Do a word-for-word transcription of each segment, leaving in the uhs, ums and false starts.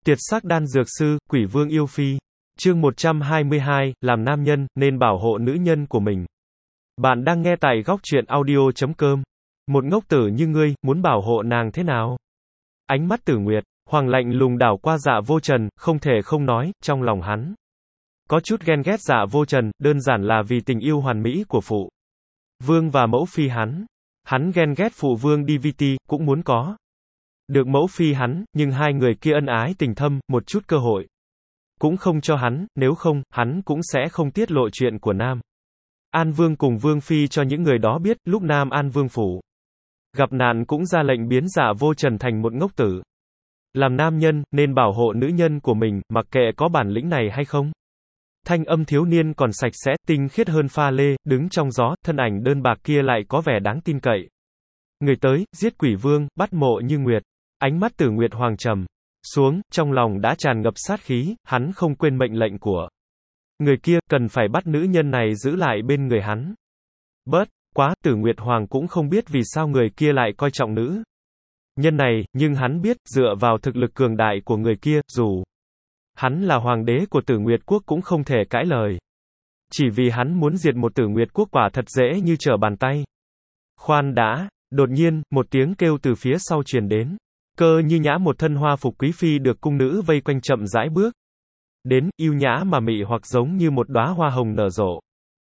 Tiệt sắc đan dược sư, quỷ vương yêu phi. Chương một trăm hai mươi hai, làm nam nhân, nên bảo hộ nữ nhân của mình. Bạn đang nghe tại góc truyện audio chấm com. Một ngốc tử như ngươi, muốn bảo hộ nàng thế nào? Ánh mắt Tử Nguyệt, Hoàng lạnh lùng đảo qua Dạ Vô Trần, không thể không nói, trong lòng hắn có chút ghen ghét Dạ Vô Trần, đơn giản là vì tình yêu hoàn mỹ của phụ vương và mẫu phi hắn. Hắn ghen ghét phụ vương đê vê tê, cũng muốn có được mẫu phi hắn, nhưng hai người kia ân ái tình thâm, một chút cơ hội cũng không cho hắn, nếu không, hắn cũng sẽ không tiết lộ chuyện của Nam An Vương cùng Vương Phi cho những người đó biết, lúc Nam An Vương phủ gặp nạn cũng ra lệnh biến Dạ Vô Trần thành một ngốc tử. Làm nam nhân, nên bảo hộ nữ nhân của mình, mặc kệ có bản lĩnh này hay không. Thanh âm thiếu niên còn sạch sẽ, tinh khiết hơn pha lê, đứng trong gió, thân ảnh đơn bạc kia lại có vẻ đáng tin cậy. Người tới, giết quỷ vương, bắt Mộ Như Nguyệt. Ánh mắt Tử Nguyệt Hoàng trầm xuống, trong lòng đã tràn ngập sát khí, hắn không quên mệnh lệnh của người kia, cần phải bắt nữ nhân này giữ lại bên người hắn. Bớt quá, Tử Nguyệt Hoàng cũng không biết vì sao người kia lại coi trọng nữ nhân này, nhưng hắn biết, dựa vào thực lực cường đại của người kia, dù hắn là hoàng đế của Tử Nguyệt Quốc cũng không thể cãi lời. Chỉ vì hắn muốn diệt một Tử Nguyệt Quốc quả thật dễ như trở bàn tay. Khoan đã, đột nhiên, một tiếng kêu từ phía sau truyền đến. Cơ Như Nhã một thân hoa phục quý phi được cung nữ vây quanh chậm rãi bước đến, yêu nhã mà mị hoặc giống như một đóa hoa hồng nở rộ.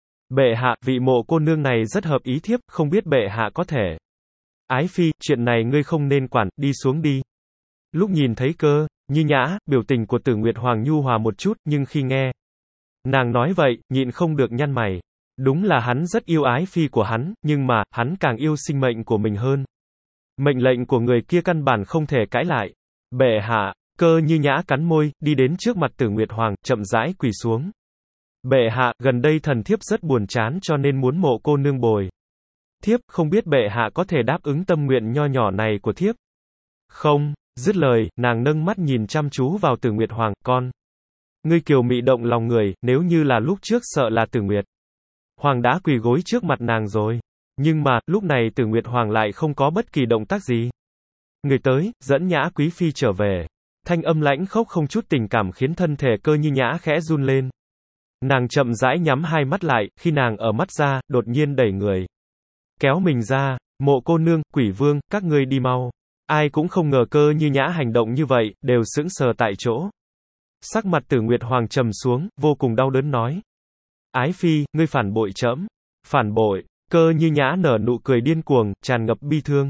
Bệ hạ, vị Mộ cô nương này rất hợp ý thiếp, không biết bệ hạ có thể. Ái phi, chuyện này ngươi không nên quản, đi xuống đi. Lúc nhìn thấy Cơ Như Nhã, biểu tình của Tử Nguyệt Hoàng nhu hòa một chút, nhưng khi nghe nàng nói vậy, nhịn không được nhăn mày. Đúng là hắn rất yêu ái phi của hắn, nhưng mà, hắn càng yêu sinh mệnh của mình hơn. Mệnh lệnh của người kia căn bản không thể cãi lại. Bệ hạ, Cơ Như Nhã cắn môi, đi đến trước mặt Tử Nguyệt Hoàng, chậm rãi quỳ xuống. Bệ hạ, gần đây thần thiếp rất buồn chán cho nên muốn Mộ cô nương bồi thiếp, không biết bệ hạ có thể đáp ứng tâm nguyện nho nhỏ này của thiếp. Không, dứt lời, nàng nâng mắt nhìn chăm chú vào Tử Nguyệt Hoàng, con. Ngươi kiều mị động lòng người, nếu như là lúc trước sợ là Tử Nguyệt Hoàng đã quỳ gối trước mặt nàng rồi. Nhưng mà, lúc này Tử Nguyệt Hoàng lại không có bất kỳ động tác gì. Người tới, dẫn Nhã quý phi trở về. Thanh âm lãnh khốc không chút tình cảm khiến thân thể Cơ Như Nhã khẽ run lên. Nàng chậm rãi nhắm hai mắt lại, khi nàng ở mắt ra, đột nhiên đẩy người kéo mình ra. Mộ cô nương, quỷ vương, các ngươi đi mau. Ai cũng không ngờ Cơ Như Nhã hành động như vậy, đều sững sờ tại chỗ. Sắc mặt Tử Nguyệt Hoàng trầm xuống, vô cùng đau đớn nói. Ái phi, ngươi phản bội trẫm. Phản bội. Cơ Như Nhã nở nụ cười điên cuồng, tràn ngập bi thương.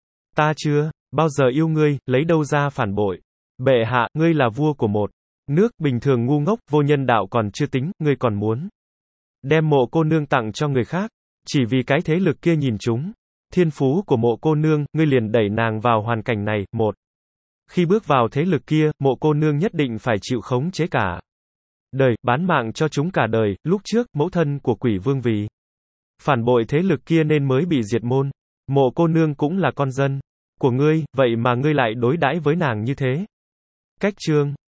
Ta chưa bao giờ yêu ngươi, lấy đâu ra phản bội. Bệ hạ, ngươi là vua của một nước, bình thường ngu ngốc, vô nhân đạo còn chưa tính, ngươi còn muốn đem Mộ cô nương tặng cho người khác. Chỉ vì cái thế lực kia nhìn chúng thiên phú của Mộ cô nương, ngươi liền đẩy nàng vào hoàn cảnh này. Một khi bước vào thế lực kia, Mộ cô nương nhất định phải chịu khống chế cả đời, bán mạng cho chúng cả đời. Lúc trước, mẫu thân của quỷ vương vì phản bội thế lực kia nên mới bị diệt môn. Mộ cô nương cũng là con dân của ngươi, vậy mà ngươi lại đối đãi với nàng như thế. Cách chương